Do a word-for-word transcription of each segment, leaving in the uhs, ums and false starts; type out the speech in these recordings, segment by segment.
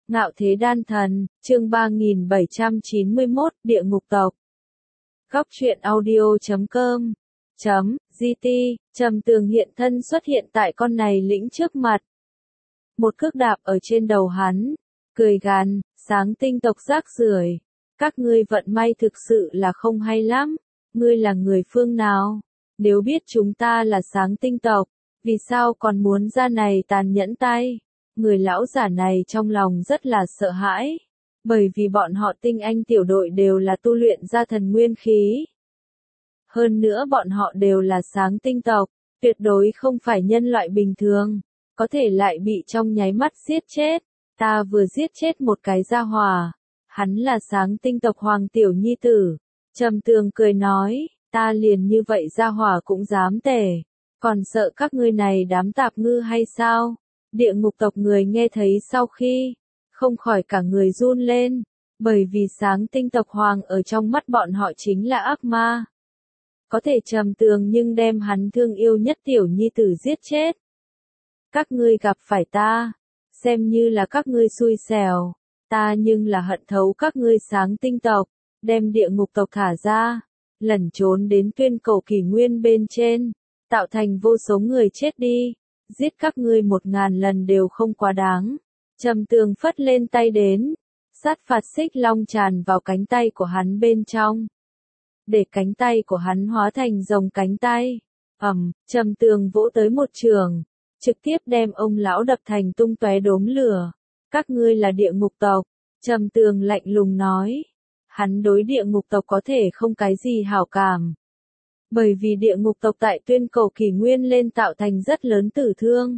Ngạo Thế Đan Thần, chương ba nghìn bảy trăm chín mươi mốt, Địa Ngục Tộc. Góc truyện audio chấm com chấm gt, Trầm Tường hiện thân xuất hiện tại con này lĩnh trước mặt. Một cước đạp ở trên đầu hắn, cười gằn, Sáng Tinh tộc rác rưởi, các ngươi vận may thực sự là không hay lắm, ngươi là người phương nào? Nếu biết chúng ta là Sáng Tinh tộc, vì sao còn muốn ra này tàn nhẫn tay? Người lão giả này trong lòng rất là sợ hãi, bởi vì bọn họ tinh anh tiểu đội đều là tu luyện ra thần nguyên khí. Hơn nữa bọn họ đều là Sáng Tinh tộc, tuyệt đối không phải nhân loại bình thường, có thể lại bị trong nháy mắt giết chết. Ta vừa giết chết một cái gia hỏa, hắn là Sáng Tinh tộc Hoàng tiểu nhi tử. Trầm Tường cười nói, ta liền như vậy gia hỏa cũng dám tể, còn sợ các ngươi này đám tạp ngư hay sao? Địa ngục tộc người nghe thấy sau khi, không khỏi cả người run lên, bởi vì Sáng Tinh tộc Hoàng ở trong mắt bọn họ chính là ác ma. Có thể Trầm Tường nhưng đem hắn thương yêu nhất tiểu nhi tử giết chết. Các ngươi gặp phải ta, xem như là các ngươi xui xẻo, ta nhưng là hận thấu các ngươi Sáng Tinh tộc, đem địa ngục tộc thả ra, lẩn trốn đến tuyên cổ kỷ nguyên bên trên, tạo thành vô số người chết đi. Giết các ngươi một ngàn lần đều không quá đáng. Trầm Tường phất lên tay đến, sát phạt xích long tràn vào cánh tay của hắn bên trong, để cánh tay của hắn hóa thành rồng cánh tay. Ầm, Trầm Tường vỗ tới một trường, trực tiếp đem ông lão đập thành tung tóe đốm lửa. Các ngươi là địa ngục tộc, Trầm Tường lạnh lùng nói. Hắn đối địa ngục tộc có thể không cái gì hảo cảm, bởi vì địa ngục tộc tại tuyên cổ kỷ nguyên lên tạo thành rất lớn tử thương.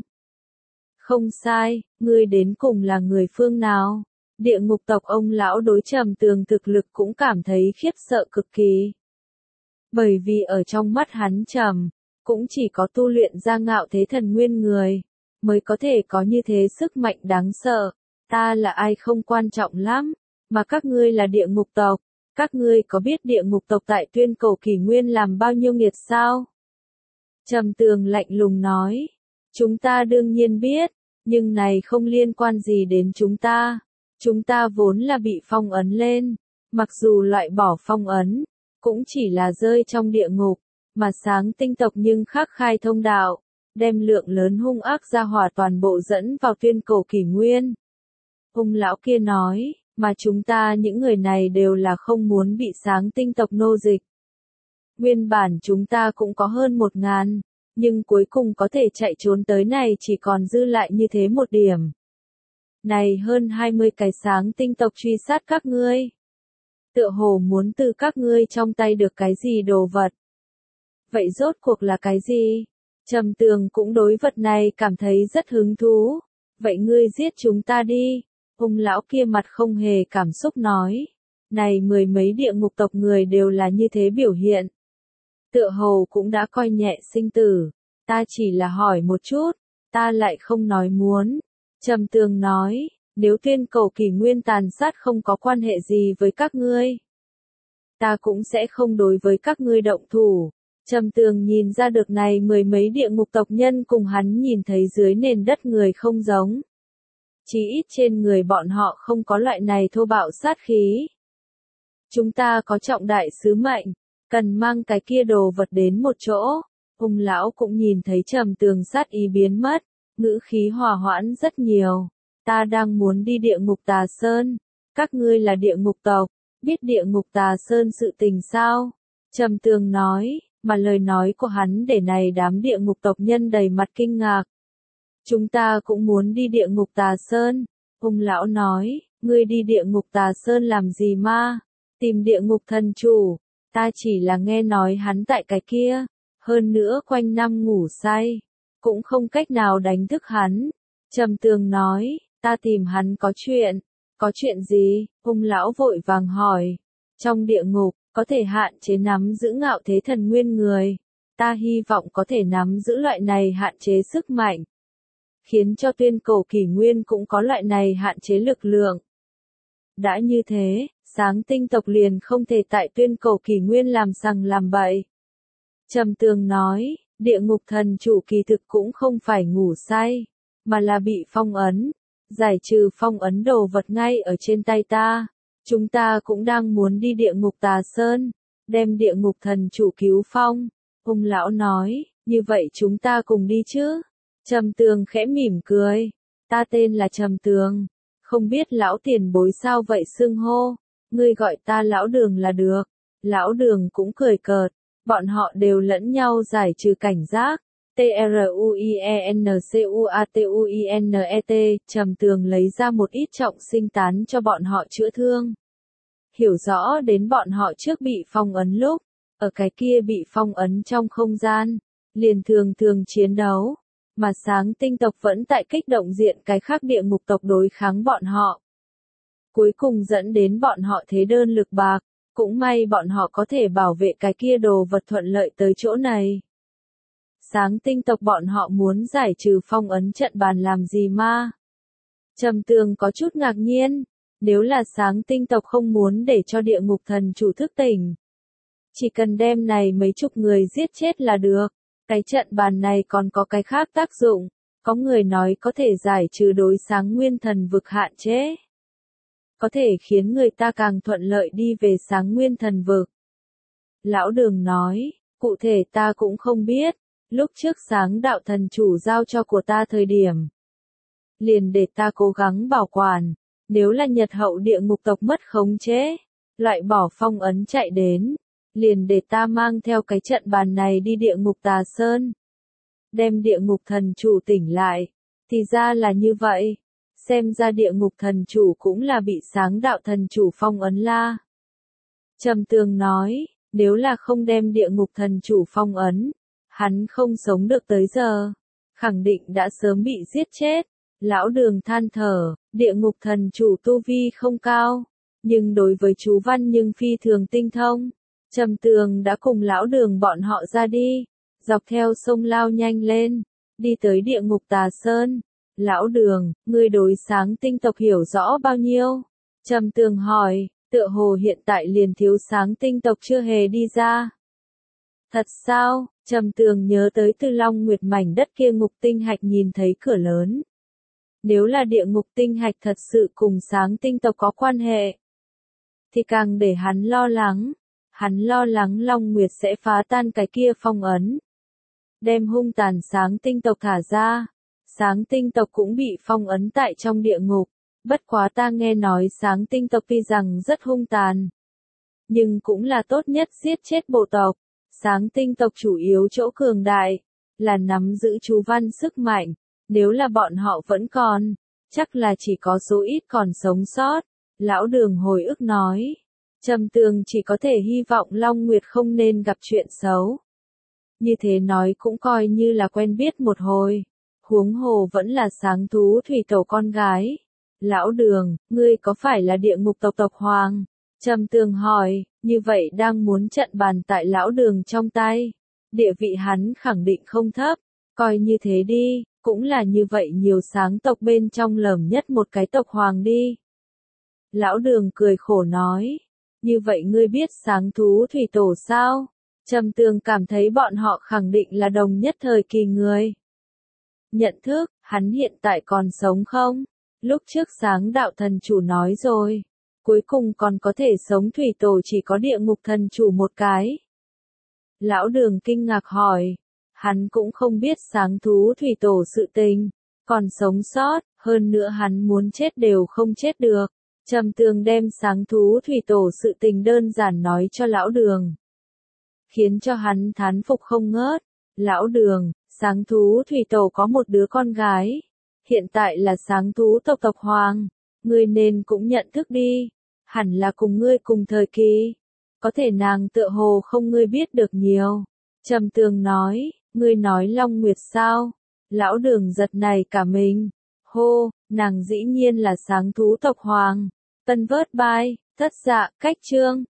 Không sai, ngươi đến cùng là người phương nào? Địa ngục tộc ông lão đối Trầm Tường thực lực cũng cảm thấy khiếp sợ cực kỳ. Bởi vì ở trong mắt hắn Trầm, cũng chỉ có tu luyện ra ngạo thế thần nguyên người, mới có thể có như thế sức mạnh đáng sợ. Ta là ai không quan trọng lắm, mà các ngươi là địa ngục tộc. Các ngươi có biết địa ngục tộc tại tuyên cổ kỷ nguyên làm bao nhiêu nghiệt sao? Trầm Tường lạnh lùng nói. Chúng ta đương nhiên biết, nhưng này không liên quan gì đến chúng ta. Chúng ta vốn là bị phong ấn lên, mặc dù loại bỏ phong ấn, cũng chỉ là rơi trong địa ngục, mà Sáng Tinh tộc nhưng khắc khai thông đạo, đem lượng lớn hung ác gia hỏa toàn bộ dẫn vào tuyên cổ kỷ nguyên. Ông lão kia nói. Mà chúng ta những người này đều là không muốn bị Sáng Tinh tộc nô dịch. Nguyên bản chúng ta cũng có hơn một ngàn, nhưng cuối cùng có thể chạy trốn tới này chỉ còn dư lại như thế một điểm. Này hơn hai mươi cái Sáng Tinh tộc truy sát các ngươi. Tựa hồ muốn từ các ngươi trong tay được cái gì đồ vật. Vậy rốt cuộc là cái gì? Trầm Tường cũng đối vật này cảm thấy rất hứng thú. Vậy ngươi giết chúng ta đi. Ông lão kia mặt không hề cảm xúc nói. Này mười mấy địa ngục tộc người đều là như thế biểu hiện. Tựa hồ cũng đã coi nhẹ sinh tử. Ta chỉ là hỏi một chút, ta lại không nói muốn. Trầm Tường nói, nếu tuyên cổ kỷ nguyên tàn sát không có quan hệ gì với các ngươi, ta cũng sẽ không đối với các ngươi động thủ. Trầm Tường nhìn ra được này mười mấy địa ngục tộc nhân cùng hắn nhìn thấy dưới nền đất người không giống. Chỉ ít trên người bọn họ không có loại này thô bạo sát khí. Chúng ta có trọng đại sứ mệnh, cần mang cái kia đồ vật đến một chỗ. Ông lão cũng nhìn thấy Trầm Tường sát ý biến mất, ngữ khí hòa hoãn rất nhiều. Ta đang muốn đi địa ngục Tà Sơn. Các ngươi là địa ngục tộc, biết địa ngục Tà Sơn sự tình sao? Trầm Tường nói, mà lời nói của hắn để này đám địa ngục tộc nhân đầy mặt kinh ngạc. Chúng ta cũng muốn đi địa ngục Tà Sơn. Ông lão nói, ngươi đi địa ngục Tà Sơn làm gì ma? Tìm địa ngục thần chủ. Ta chỉ là nghe nói hắn tại cái kia. Hơn nữa quanh năm ngủ say, cũng không cách nào đánh thức hắn. Trầm Tường nói, ta tìm hắn có chuyện. Có chuyện gì? Ông lão vội vàng hỏi. Trong địa ngục, có thể hạn chế nắm giữ ngạo thế thần nguyên người. Ta hy vọng có thể nắm giữ loại này hạn chế sức mạnh, khiến cho tuyên cổ kỷ nguyên cũng có loại này hạn chế lực lượng. Đã như thế, Sáng Tinh tộc liền không thể tại tuyên cổ kỷ nguyên làm sằng làm bậy. Trầm Tường nói, địa ngục thần chủ kỳ thực cũng không phải ngủ say, mà là bị phong ấn. giải trừ phong ấn đồ vật ngay ở trên tay ta. Chúng ta cũng đang muốn đi địa ngục Tà Sơn, đem địa ngục thần chủ cứu phong. Ung lão nói, như vậy chúng ta cùng đi chứ? Trầm Tường khẽ mỉm cười, ta tên là Trầm Tường, không biết lão tiền bối sao vậy xưng hô, ngươi gọi ta lão Đường là được. Lão Đường cũng cười cợt, bọn họ đều lẫn nhau giải trừ cảnh giác. T R U I E N C U A T U I N E T, Trầm Tường lấy ra một ít trọng sinh tán cho bọn họ chữa thương. Hiểu rõ đến bọn họ trước bị phong ấn lúc, ở cái kia bị phong ấn trong không gian, liền thường thường chiến đấu, mà sáng tinh tộc vẫn tại kích động diện cái khác địa ngục tộc đối kháng bọn họ. Cuối cùng dẫn đến bọn họ thế đơn lực bạc, cũng may bọn họ có thể bảo vệ cái kia đồ vật thuận lợi tới chỗ này. Sáng tinh tộc bọn họ muốn giải trừ phong ấn trận bàn làm gì ma? Trầm Tường có chút ngạc nhiên, nếu là sáng tinh tộc không muốn để cho địa ngục thần chủ thức tỉnh. Chỉ cần đem này mấy chục người giết chết là được, cái trận bàn này còn có cái khác tác dụng, có người nói có thể giải trừ đối sáng nguyên thần vực hạn chế. Có thể khiến người ta càng thuận lợi đi về sáng nguyên thần vực. Lão Đường nói, cụ thể ta cũng không biết. Lúc trước sáng đạo thần chủ giao cho của ta thời điểm, liền để ta cố gắng bảo quản, nếu là Nhật hậu địa ngục tộc mất khống chế, loại bỏ phong ấn chạy đến, liền để ta mang theo cái trận bàn này đi địa ngục Tà Sơn, đem địa ngục thần chủ tỉnh lại. Thì ra là như vậy, xem ra địa ngục thần chủ cũng là bị sáng đạo thần chủ phong ấn la. Trầm Tường nói, nếu là không đem địa ngục thần chủ phong ấn, hắn không sống được tới giờ, khẳng định đã sớm bị giết chết. Lão Đường than thở, địa ngục thần chủ tu vi không cao, nhưng đối với chú văn nhưng phi thường tinh thông. Trầm Tường đã cùng Lão Đường bọn họ ra đi, dọc theo sông lao nhanh lên, đi tới địa ngục Tà Sơn. Lão Đường, ngươi đối sáng tinh tộc hiểu rõ bao nhiêu? Trầm Tường hỏi, tựa hồ hiện tại liền thiếu sáng tinh tộc chưa hề đi ra. Thật sao? Trầm Tường nhớ tới Từ Long Nguyệt mảnh đất kia ngục tinh hạch nhìn thấy cửa lớn. Nếu là địa ngục tinh hạch thật sự cùng sáng tinh tộc có quan hệ, thì càng để hắn lo lắng. Hắn lo lắng Long Nguyệt sẽ phá tan cái kia phong ấn, đem hung tàn sáng tinh tộc thả ra. Sáng tinh tộc cũng bị phong ấn tại trong địa ngục. Bất quá ta nghe nói sáng tinh tộc tuy rằng rất hung tàn, nhưng cũng là tốt nhất giết chết bộ tộc. Sáng tinh tộc chủ yếu chỗ cường đại, là nắm giữ chú văn sức mạnh, nếu là bọn họ vẫn còn, chắc là chỉ có số ít còn sống sót. Lão Đường hồi ức nói, Trầm Tường chỉ có thể hy vọng Long Nguyệt không nên gặp chuyện xấu. Như thế nói cũng coi như là quen biết một hồi, huống hồ vẫn là sáng thú thủy tổ con gái. Lão Đường, ngươi có phải là địa ngục tộc tộc hoàng? Trầm Tường hỏi, như vậy đang muốn trận bàn tại Lão Đường trong tay. Địa vị hắn khẳng định không thấp, coi như thế đi, cũng là như vậy nhiều sáng tộc bên trong lởm nhất một cái tộc hoàng đi. Lão Đường cười khổ nói, như vậy ngươi biết sáng thú thủy tổ sao? Trầm Tường cảm thấy bọn họ khẳng định là đồng nhất thời kỳ người. Nhận thức, hắn hiện tại còn sống không? Lúc trước sáng đạo thần chủ nói rồi, cuối cùng còn có thể sống thủy tổ chỉ có địa ngục thần chủ một cái. Lão Đường kinh ngạc hỏi, hắn cũng không biết sáng thú thủy tổ sự tình, còn sống sót, hơn nữa hắn muốn chết đều không chết được. Trầm Tường đem sáng thú thủy tổ sự tình đơn giản nói cho Lão Đường, khiến cho hắn thán phục không ngớt. Lão Đường, sáng thú thủy tổ có một đứa con gái, hiện tại là sáng thú tộc tộc hoàng, ngươi nên cũng nhận thức đi, hẳn là cùng ngươi cùng thời kỳ, có thể nàng tựa hồ không ngươi biết được nhiều. Trầm Tường nói, ngươi nói Long Nguyệt sao? Lão Đường giật này cả mình, hô, nàng dĩ nhiên là sáng thú tộc hoàng. Tân vớt bài, thất dạ, cách chương.